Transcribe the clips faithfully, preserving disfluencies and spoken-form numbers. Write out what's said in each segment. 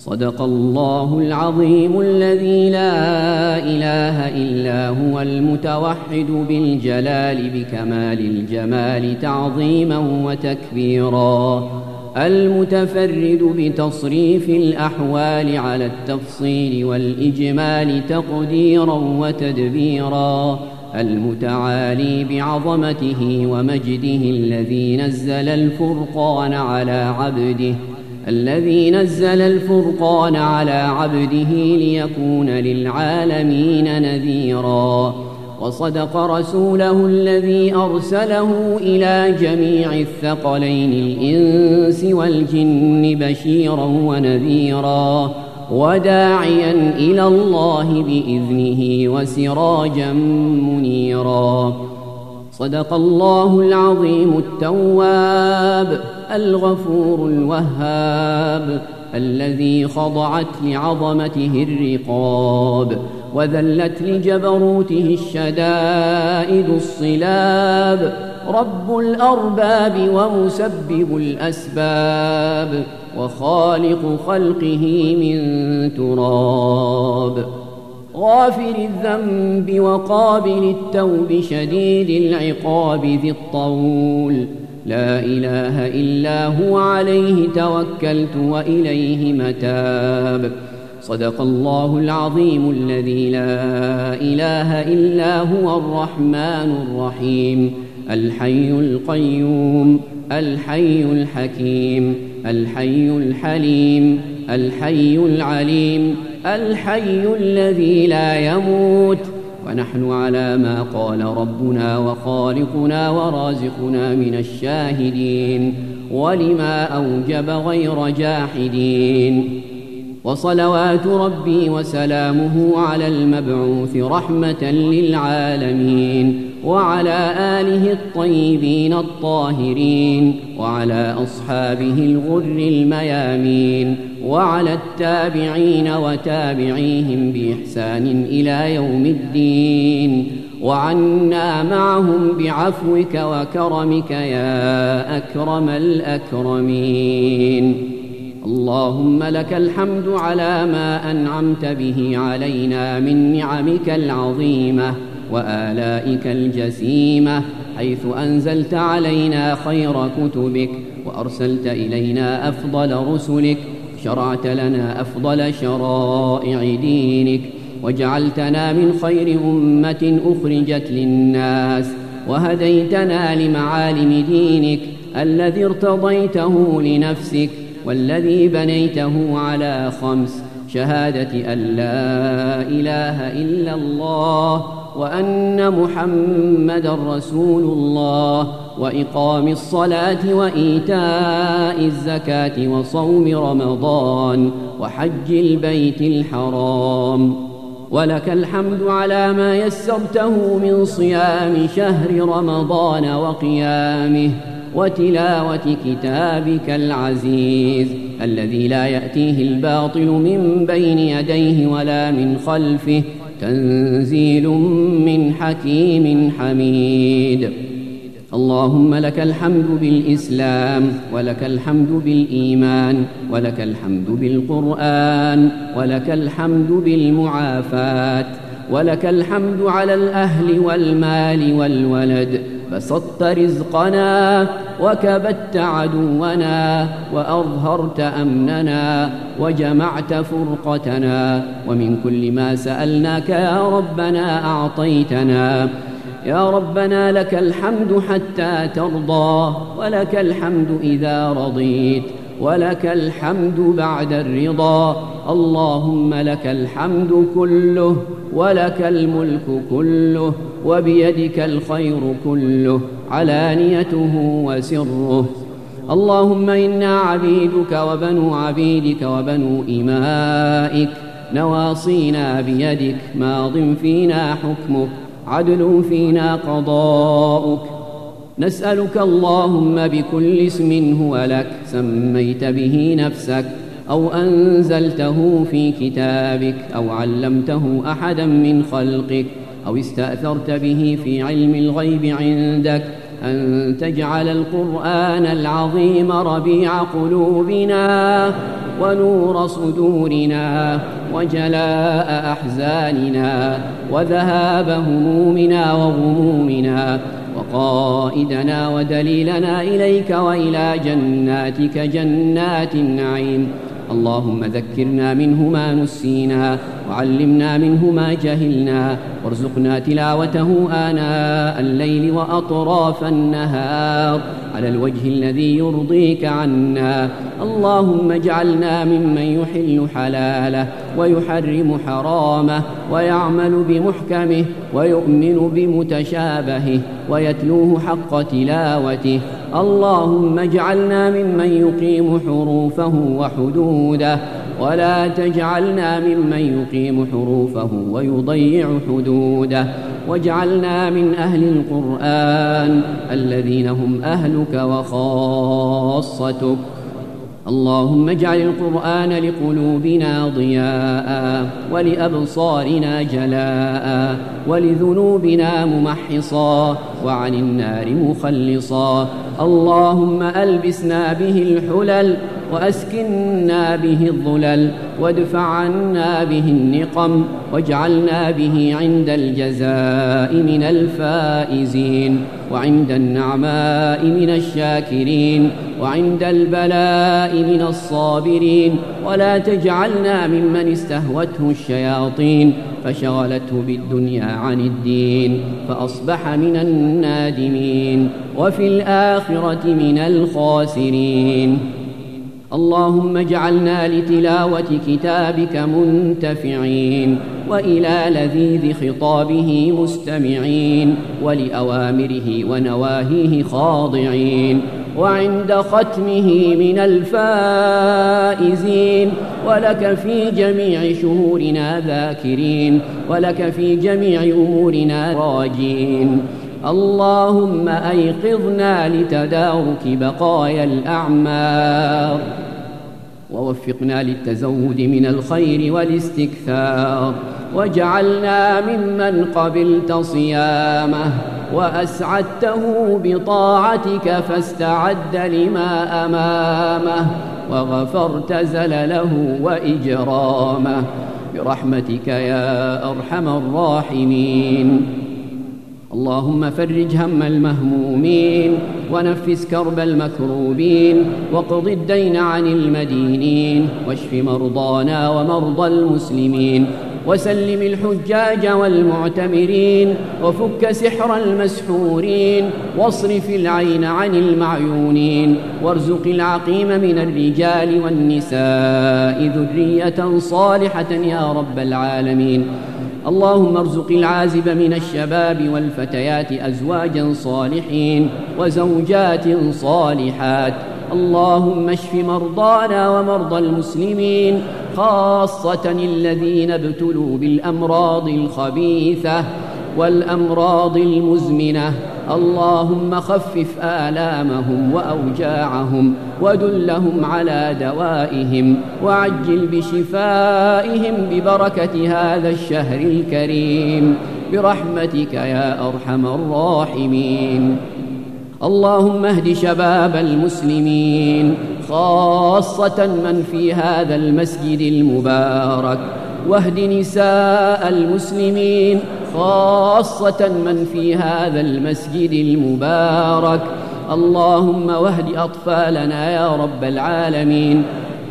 صدق الله العظيم الذي لا إله إلا هو المتوحد بالجلال بكمال الجمال تعظيما وتكبيرا، المتفرد بتصريف الأحوال على التفصيل والإجمال تقديرا وتدبيرا، المتعالي بعظمته ومجده الذي نزل الفرقان على عبده الذي نزل الفرقان على عبده ليكون للعالمين نذيرا، وصدق رسوله الذي أرسله إلى جميع الثقلين الإنس والجن بشيرا ونذيرا، وداعيا إلى الله بإذنه وسراجا منيرا. صدق الله العظيم التواب الغفور الوهاب الذي خضعت لعظمته الرقاب وذلت لجبروته الشدائد الصلاب، رب الأرباب ومسبب الأسباب وخالق خلقه من تراب، غافر الذنب وقابل التوب شديد العقاب ذي الطول، لا إله إلا هو عليه توكلت وإليه متاب. صدق الله العظيم الذي لا إله إلا هو الرحمن الرحيم، الحي القيوم الحي الحكيم الحي الحليم الحي العليم الحي الذي لا يموت، ونحن على ما قال ربنا وخالقنا ورازقنا من الشاهدين ولما أوجب غير جاحدين. وصلوات ربي وسلامه على المبعوث رحمة للعالمين، وعلى آله الطيبين الطاهرين، وعلى أصحابه الغر الميامين، وعلى التابعين وتابعيهم بإحسان إلى يوم الدين، وعنا معهم بعفوك وكرمك يا أكرم الأكرمين. اللهم لك الحمد على ما أنعمت به علينا من نعمك العظيمة وآلائك الجسيمة، حيث أنزلت علينا خير كتبك وأرسلت إلينا أفضل رسلك، شرعت لنا أفضل شرائع دينك، وجعلتنا من خير أمة أخرجت للناس، وهديتنا لمعالم دينك الذي ارتضيته لنفسك والذي بنيته على خمس: شهادة أن لا إله إلا الله وأن محمدا رسول الله، وإقام الصلاة وإيتاء الزكاة وصوم رمضان وحج البيت الحرام. ولك الحمد على ما يسرته من صيام شهر رمضان وقيامه وتلاوة كتابك العزيز الذي لا يأتيه الباطل من بين يديه ولا من خلفه، تنزيل من حكيم حميد. اللهم لك الحمد بالإسلام، ولك الحمد بالإيمان، ولك الحمد بالقرآن، ولك الحمد بالمعافاة، ولك الحمد على الأهل والمال والولد. بسطت رزقنا وكبت عدونا وأظهرت أمننا وجمعت فرقتنا، ومن كل ما سألناك يا ربنا أعطيتنا. يا ربنا لك الحمد حتى ترضى، ولك الحمد إذا رضيت، ولك الحمد بعد الرضا. اللهم لك الحمد كله، ولك الملك كله، وبيدك الخير كله، علانيته وسره. اللهم إنا عبيدك وبنو عبيدك وبنو إمائك، نواصينا بيدك، ماض فينا حكمك، عدل فينا قضاؤك. نسألك اللهم بكل اسم هو لك سميت به نفسك أو أنزلته في كتابك أو علمته أحدا من خلقك أو استأثرت به في علم الغيب عندك، أن تجعل القرآن العظيم ربيع قلوبنا ونور صدورنا وجلاء أحزاننا وذهاب همومنا وغمومنا، وقائدنا ودليلنا إليك وإلى جناتك جنات النعيم. اللهم ذكرنا منه ما نسينا، وعلمنا منه ما جهلنا، وارزقنا تلاوته آناء الليل وأطراف النهار على الوجه الذي يرضيك عنا. اللهم اجعلنا ممن يحل حلاله ويحرم حرامه ويعمل بمحكمه ويؤمن بمتشابهه ويتلوه حق تلاوته. اللهم اجعلنا ممن يقيم حروفه وحدوده، ولا تجعلنا ممن يقيم حروفه ويضيع حدوده، واجعلنا من أهل القرآن الذين هم أهلك وخاصتك. اللهم اجعل القرآن لقلوبنا ضياء، ولأبصارنا جلاء، ولذنوبنا ممحصا، وعن النار مخلصا. اللهم ألبسنا به الحلل، وأسكننا به الظلل، وادفع عنا به النقم، واجعلنا به عند الجزاء من الفائزين، وعند النعماء من الشاكرين، وعند البلاء من الصابرين. ولا تجعلنا ممن استهوته الشياطين فشغلته بالدنيا عن الدين فأصبح من النادمين، وفي الآخرة من الخاسرين. اللهم اجعلنا لتلاوة كتابك منتفعين، وإلى لذيذ خطابه مستمعين، ولأوامره ونواهيه خاضعين، وعند ختمه من الفائزين، ولك في جميع شهورنا ذاكرين، ولك في جميع أمورنا راجين. اللهم أيقظنا لتدارك بقايا الأعمار، ووفقنا للتزود من الخير والاستكثار، واجعلنا ممن قبلت صيامه وأسعدته بطاعتك فاستعد لما أمامه، وغفرت زلله وإجرامه برحمتك يا أرحم الراحمين. اللهم فرج هم المهمومين، ونفس كرب المكروبين، واقض الدين عن المدينين، واشف مرضانا ومرضى المسلمين، وسلم الحجاج والمعتمرين، وفك سحر المسحورين، واصرف العين عن المعيونين، وارزق العقيم من الرجال والنساء ذرية صالحة يا رب العالمين. اللهم ارزق العازب من الشباب والفتيات أزواجا صالحين وزوجات صالحات. اللهم اشف مرضانا ومرضى المسلمين، خاصة الذين ابتلوا بالأمراض الخبيثة والأمراض المزمنة. اللهم خفف آلامهم وأوجاعهم، ودلهم على دوائهم، وعجل بشفائهم ببركة هذا الشهر الكريم برحمتك يا أرحم الراحمين. اللهم اهد شباب المسلمين، خاصة من في هذا المسجد المبارك، واهد نساء المسلمين، خاصة من في هذا المسجد المبارك. اللهم واهد أطفالنا يا رب العالمين،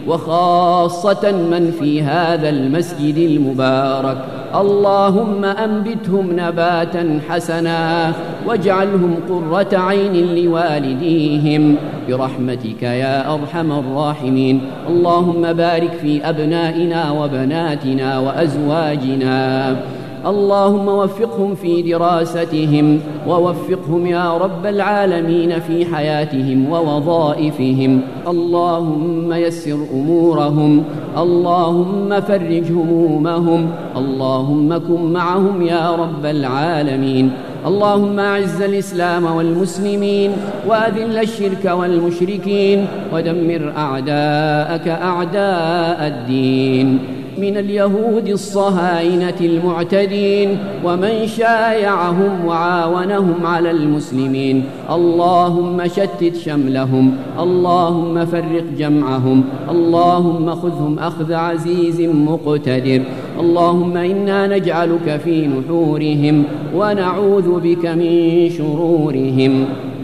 وخاصة من في هذا المسجد المبارك. اللهم أنبتهم نباتا حسنا، واجعلهم قرة عين لوالديهم برحمتك يا أرحم الراحمين. اللهم بارك في أبنائنا وبناتنا وأزواجنا، اللهم وفقهم في دراستهم، ووفقهم يا رب العالمين في حياتهم ووظائفهم. اللهم يسر أمورهم، اللهم فرج همومهم، اللهم كن معهم يا رب العالمين. اللهم أعز الإسلام والمسلمين، وأذل الشرك والمشركين، ودمر أعداءك أعداء الدين. من اليهود الصهاينة المعتدين ومن شايعهم وعاونهم على المسلمين. اللهم شتت شملهم، اللهم فرق جمعهم، اللهم خذهم أخذ عزيز مقتدر. اللهم إنا نجعلك في نحورهم ونعوذ بك من شرورهم.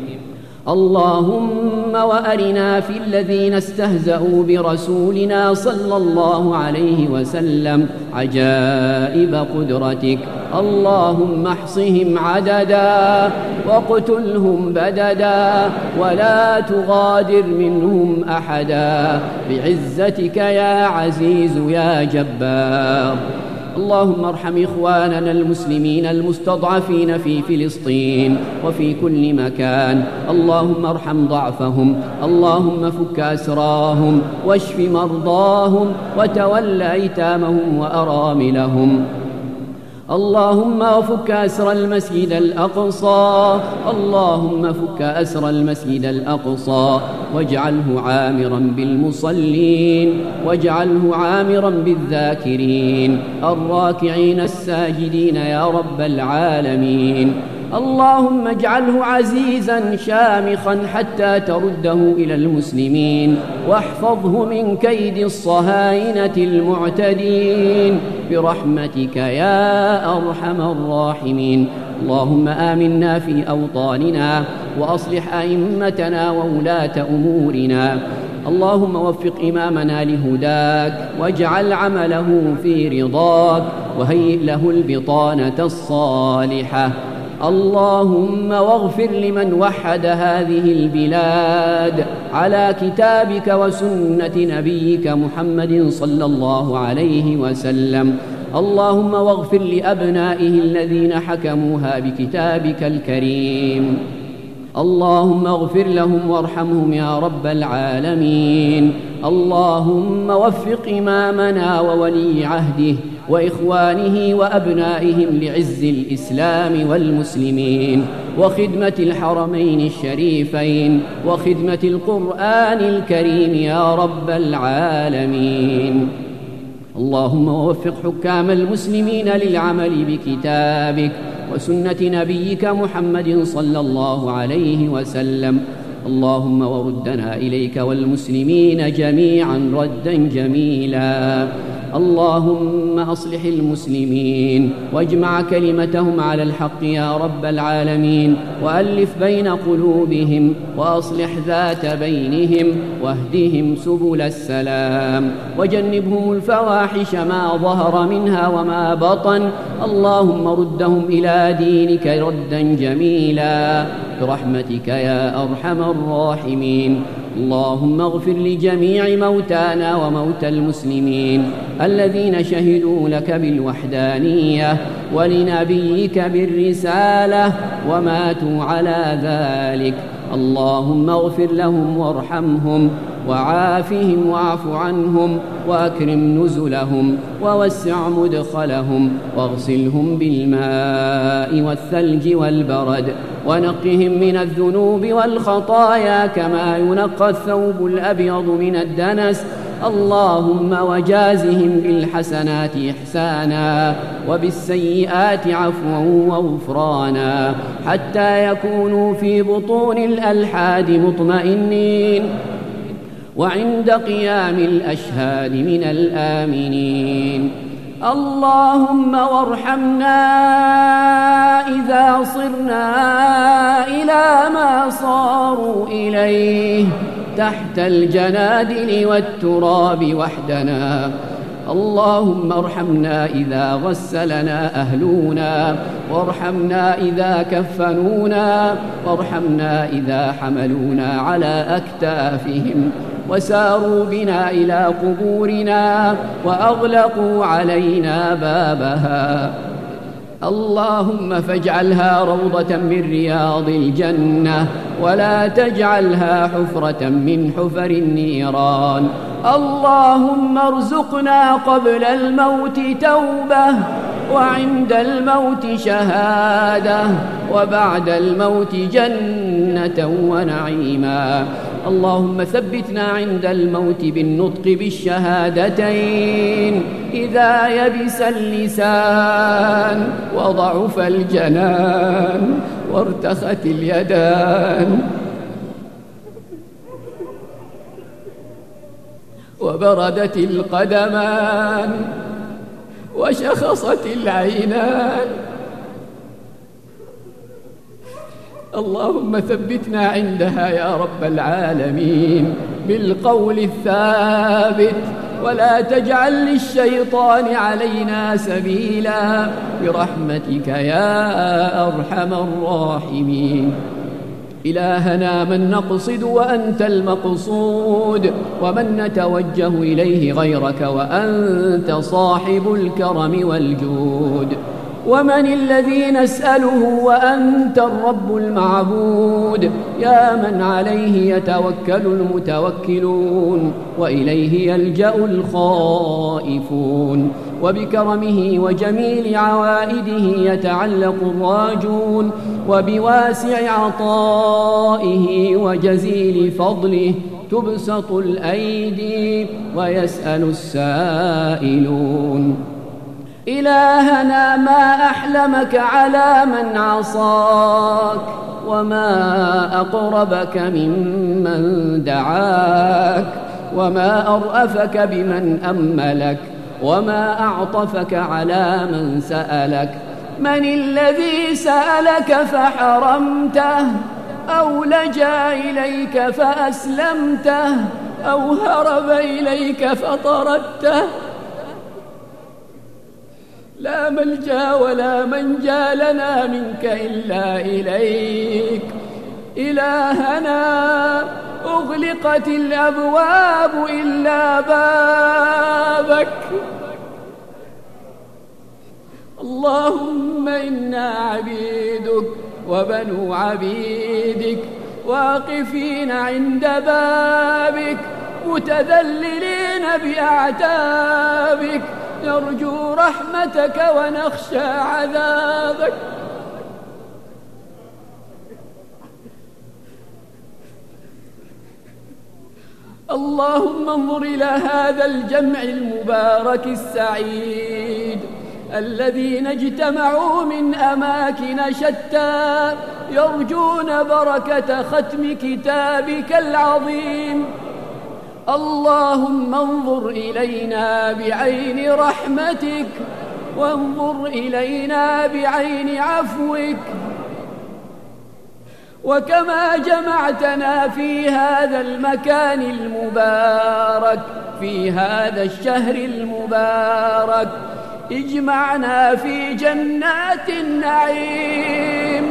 اللهم وأرنا في الذين استهزأوا برسولنا صلى الله عليه وسلم عجائب قدرتك. اللهم احصهم عددا واقتلهم بددا ولا تغادر منهم أحدا بعزتك يا عزيز يا جبار. اللهم ارحم إخواننا المسلمين المستضعفين في فلسطين وفي كل مكان. اللهم ارحم ضعفهم، اللهم فك أسراهم واشف مرضاهم وتول أيتامهم وأراملهم. اللهم فك أسر المسجد الأقصى، اللهم فك أسر المسجد الأقصى واجعله عامرا بالمصلين، واجعله عامرا بالذاكرين الراكعين الساجدين يا رب العالمين. اللهم اجعله عزيزا شامخا حتى ترده إلى المسلمين، واحفظه من كيد الصهاينة المعتدين برحمتك يا أرحم الراحمين. اللهم آمنا في أوطاننا وأصلح أئمتنا وولاة أمورنا. اللهم وفق إمامنا لهداك واجعل عمله في رضاك وهيئ له البطانة الصالحة. اللهم واغفر لمن وحد هذه البلاد على كتابك وسنة نبيك محمد صلى الله عليه وسلم. اللهم واغفر لأبنائه الذين حكموها بكتابك الكريم. اللهم اغفر لهم وارحمهم يا رب العالمين. اللهم وفق إمامنا وولي عهده وإخوانه وأبنائهم لعز الإسلام والمسلمين وخدمة الحرمين الشريفين وخدمة القرآن الكريم يا رب العالمين. اللهم وفق حكام المسلمين للعمل بكتابك وسنة نبيك محمد صلى الله عليه وسلم. اللهم وردنا إليك والمسلمين جميعا ردا جميلا. اللهم أصلح المسلمين واجمع كلمتهم على الحق يا رب العالمين، وألف بين قلوبهم وأصلح ذات بينهم واهدهم سبل السلام، وجنبهم الفواحش ما ظهر منها وما بطن. اللهم ردهم إلى دينك ردا جميلا برحمتك يا أرحم الراحمين. اللهم اغفر لجميع موتانا وموتى المسلمين الذين شهدوا لك بالوحدانية ولنبيك بالرسالة وماتوا على ذلك. اللهم اغفر لهم وارحمهم وعافهم واعف عنهم وأكرم نزلهم ووسع مدخلهم واغسلهم بالماء والثلج والبرد ونقهم من الذنوب والخطايا كما ينقى الثوب الأبيض من الدنس. اللهم وجازهم بالحسنات إحسانا وبالسيئات عفوا وغفرانا حتى يكونوا في بطون الألحاد مطمئنين وعند قيام الأشهاد من الآمنين. اللهم وارحمنا إذا صرنا إلى ما صاروا إليه تحت الجنادل والتراب وحدنا. اللهم ارحمنا إذا غسلنا أهلنا، وارحمنا إذا كفنونا، وارحمنا إذا حملونا على أكتافهم وساروا بنا إلى قبورنا وأغلقوا علينا بابها. اللهم فاجعلها روضة من رياض الجنة ولا تجعلها حفرة من حفر النيران. اللهم ارزقنا قبل الموت توبة وعند الموت شهادة وبعد الموت جنة ونعيما. اللهم ثبتنا عند الموت بالنطق بالشهادتين إذا يبس اللسان وضعف الجنان وارتخت اليدان وبردت القدمان وشخصت العينان. اللهم ثبتنا عندها يا رب العالمين بالقول الثابت، ولا تجعل للشيطان علينا سبيلا برحمتك يا أرحم الراحمين. إلهنا من نقصد وأنت المقصود، ومن نتوجه إليه غيرك وأنت صاحب الكرم والجود، ومن الذي نسأله وأنت الرب المعبود، يا من عليه يتوكل المتوكلون وإليه يلجأ الخائفون، وبكرمه وجميل عوائده يتعلق الراجون، وبواسع عطائه وجزيل فضله تبسط الأيدي ويسأل السائلون. إلهنا ما أحلمك على من عصاك، وما أقربك ممن دعاك، وما أرأفك بمن أملك، وما أعطفك على من سألك. من الذي سألك فحرمته، أو لجأ إليك فأسلمته، أو هرب إليك فطردته؟ لا ملجأ ولا منجا لنا منك إلا إليك. إلهنا أغلقت الأبواب إلا بابك. اللهم إنا عبيدك وبنو عبيدك، واقفين عند بابك متذللين بأعتابك، نرجو رحمتك ونخشى عذابك. اللهم انظر إلى هذا الجمع المبارك السعيد الذين اجتمعوا من أماكن شتى يرجون بركة ختم كتابك العظيم. اللهم انظر إلينا بعين رحمتك، وانظر إلينا بعين عفوك. وكما جمعتنا في هذا المكان المبارك في هذا الشهر المبارك، اجمعنا في جنات النعيم.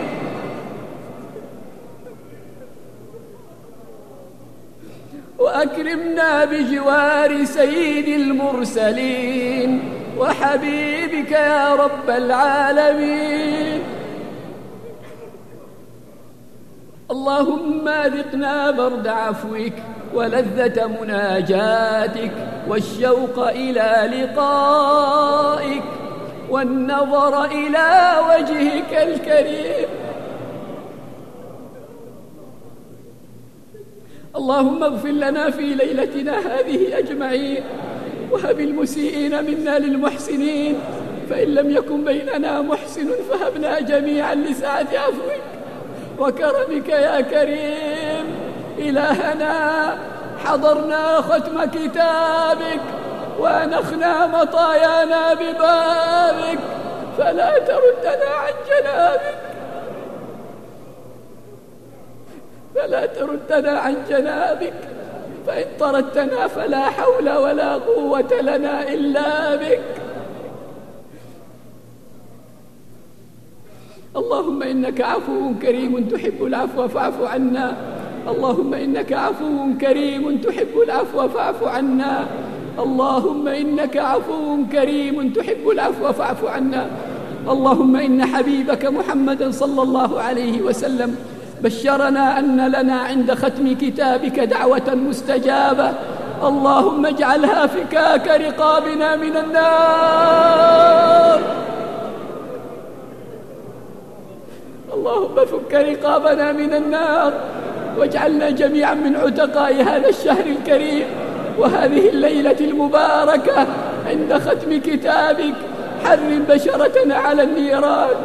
وأكرمنا بجوار سيد المرسلين وحبيبك يا رب العالمين. اللهم أذقنا برد عفوك ولذة مناجاتك والشوق إلى لقائك والنظر إلى وجهك الكريم. اللهم اغفر لنا في ليلتنا هذه أجمعين، وهب المسيئين منا للمحسنين، فإن لم يكن بيننا محسن فهبنا جميعا لسعة عفوك وكرمك يا كريم. إلهنا حضرنا ختم كتابك وأنخنا مطايانا ببابك، فلا تردنا عن جنابك فلا تردنا عن جنابك فإن طردتنا فلا حول ولا قوة لنا إلا بك. اللهم إنك عفو كريم تحب العفو فاعف عنا. اللهم إنك عفو كريم تحب العفو فاعف عنا. اللهم إنك عفو كريم تحب العفو فاعف عنا. اللهم إن حبيبك محمدا صلى الله عليه وسلم بشرنا أن لنا عند ختم كتابك دعوة مستجابة. اللهم اجعلها فكاك رقابنا من النار. اللهم فك رقابنا من النار واجعلنا جميعا من عتقاء هذا الشهر الكريم وهذه الليلة المباركة عند ختم كتابك. حرم بشرتنا على النيران،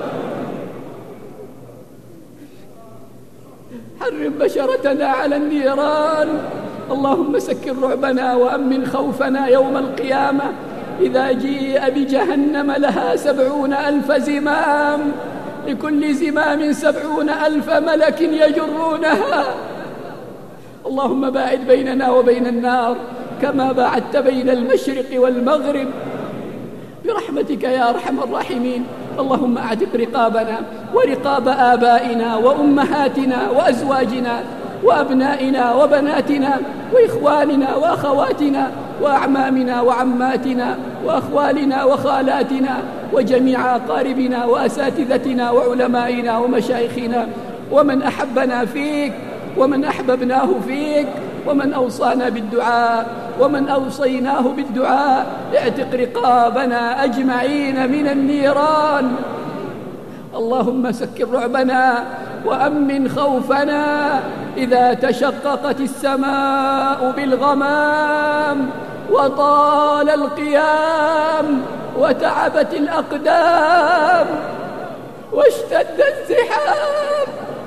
حرم بشرتنا على النيران. اللهم سكر رعبنا وأمن خوفنا يوم القيامة إذا جيء بجهنم لها سبعون ألف زمام، لكل زمام سبعون ألف ملك يجرونها. اللهم باعد بيننا وبين النار كما باعدت بين المشرق والمغرب برحمتك يا أرحم الراحمين. اللهم أعتق رقابنا ورقاب آبائنا وأمهاتنا وأزواجنا وأبنائنا وبناتنا وإخواننا وأخواتنا وأعمامنا وعماتنا وأخوالنا وخالاتنا وجميع أقاربنا وأساتذتنا وعلمائنا ومشايخنا ومن أحبنا فيك ومن أحببناه فيك ومن أوصانا بالدعاء ومن أوصيناه بالدعاء. اعتق رقابنا أجمعين من النيران. اللهم سكر رعبنا وأمن خوفنا إذا تشققت السماء بالغمام وطال القيام وتعبت الأقدام واشتد الزحام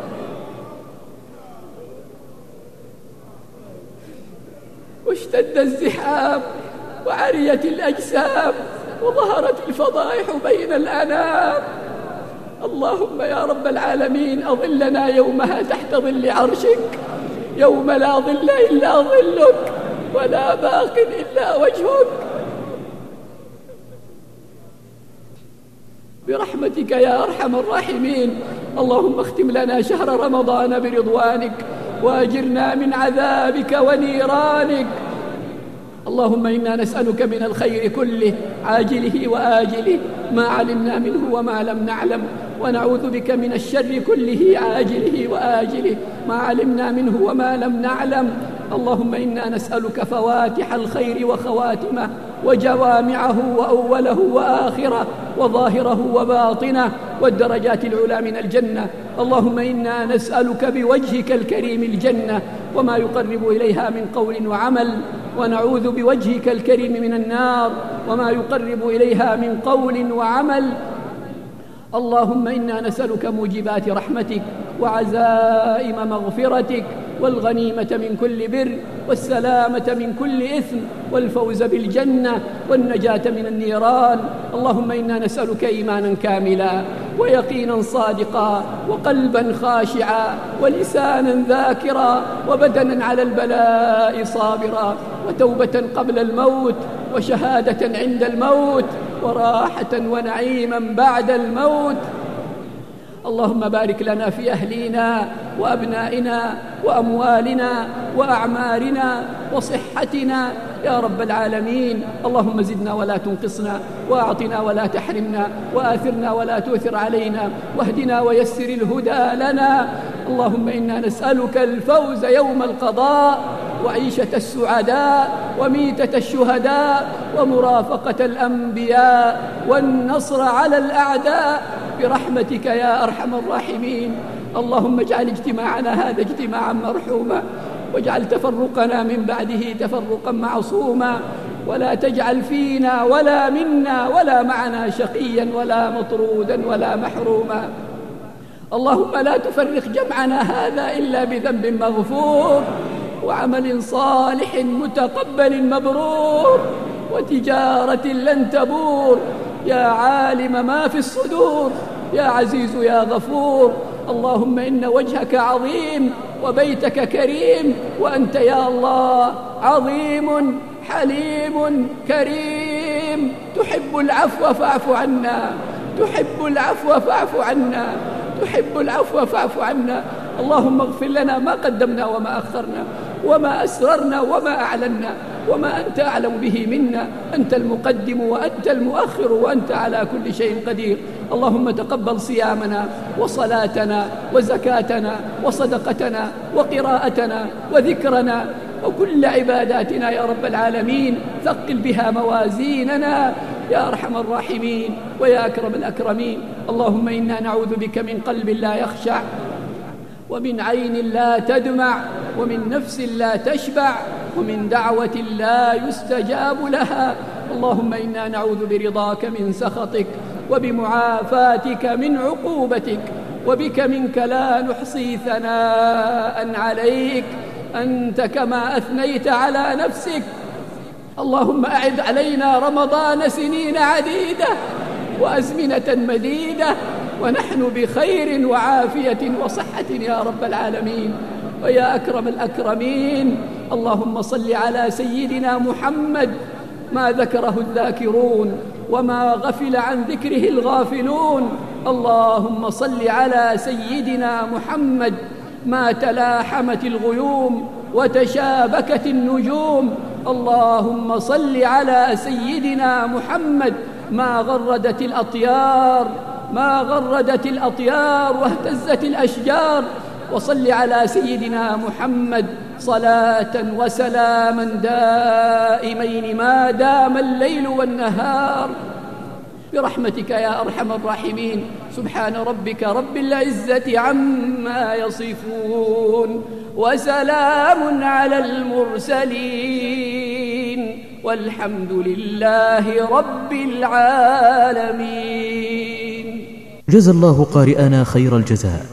واشتد الزحام وعريت الأجسام وظهرت الفضائح بين الأنام. اللهم يا رب العالمين أظلنا يومها تحت ظل عرشك، يوم لا ظل إلا ظلك ولا باق إلا وجهك، برحمتك يا أرحم الراحمين. اللهم اختم لنا شهر رمضان برضوانك وأجرنا من عذابك ونيرانك. اللهم إنا نسألك من الخير كله عاجله وآجله ما علمنا منه وما لم نعلم، ونعوذ بك من الشر كله عاجله وآجله ما علمنا منه وما لم نعلم. اللهم إنا نسألك فواتح الخير وخواتمه وجوامعه وأوله وآخره وظاهره وباطنه والدرجات العلى من الجنة. اللهم إنا نسألك بوجهك الكريم الجنة وما يقرب إليها من قول وعمل، ونعوذ بوجهك الكريم من النار وما يقرب إليها من قول وعمل. اللهم إنا نسألك موجبات رحمتك وعزائم مغفرتك والغنيمة من كل بر والسلامة من كل إثم والفوز بالجنة والنجاة من النيران. اللهم إنا نسألك إيمانا كاملا ويقينا صادقا وقلبا خاشعا ولسانا ذاكرا وبدنا على البلاء صابرا وتوبة قبل الموت وشهادة عند الموت وراحة ونعيما بعد الموت. اللهم بارك لنا في أهلنا وأبنائنا وأموالنا وأعمارنا وصحتنا يا رب العالمين. اللهم زدنا ولا تنقصنا وأعطنا ولا تحرمنا وآثرنا ولا تؤثر علينا واهدنا ويسر الهدى لنا. اللهم إنا نسألك الفوز يوم القضاء وعيشة السعداء وميتة الشهداء ومرافقة الأنبياء والنصر على الأعداء برحمتك يا أرحم الراحمين. اللهم اجعل اجتماعنا هذا اجتماعا مرحوما واجعل تفرقنا من بعده تفرقا معصوما، ولا تجعل فينا ولا منا ولا معنا شقيا ولا مطرودا ولا محروما. اللهم لا تفرق جمعنا هذا إلا بذنب مغفور وعمل صالح متقبل مبرور وتجارة لن تبور، يا عالم ما في الصدور، يا عزيز يا غفور. اللهم إن وجهك عظيم وبيتك كريم، وأنت يا الله عظيم حليم كريم، تحب العفو فاعف عنا، تحب العفو فاعف عنا، تحب العفو فاعف عنا. اللهم اغفر لنا ما قدمنا وما أخرنا وما أسررنا وما أعلنا وما أنت أعلم به منا، أنت المقدم وأنت المؤخر وأنت على كل شيء قدير. اللهم تقبل صيامنا وصلاتنا وزكاتنا وصدقتنا وقراءتنا وذكرنا وكل عباداتنا يا رب العالمين، ثقل بها موازيننا يا أرحم الراحمين ويا أكرم الأكرمين. اللهم إنا نعوذ بك من قلب لا يخشع ومن عين لا تدمع، ومن نفس لا تشبع، ومن دعوة لا يستجاب لها. اللهم إنا نعوذ برضاك من سخطك، وبمعافاتك من عقوبتك، وبك منك لا نحصي ثناء عليك، أنت كما أثنيت على نفسك. اللهم أعد علينا رمضان سنين عديدة وأزمنة مديدة ونحن بخير وعافية وصحة يا رب العالمين ويا أكرم الأكرمين. اللهم صل على سيدنا محمد ما ذكره الذاكرون وما غفل عن ذكره الغافلون. اللهم صل على سيدنا محمد ما تلاحمت الغيوم وتشابكت النجوم. اللهم صل على سيدنا محمد ما غردت الأطيار ما غردت الأطيار واهتزت الأشجار. وصل على سيدنا محمد صلاة وسلاما دائمين ما دام الليل والنهار برحمتك يا أرحم الراحمين. سبحان ربك رب العزة عما يصفون، وسلام على المرسلين، والحمد لله رب العالمين. جزى الله قارئنا خير الجزاء.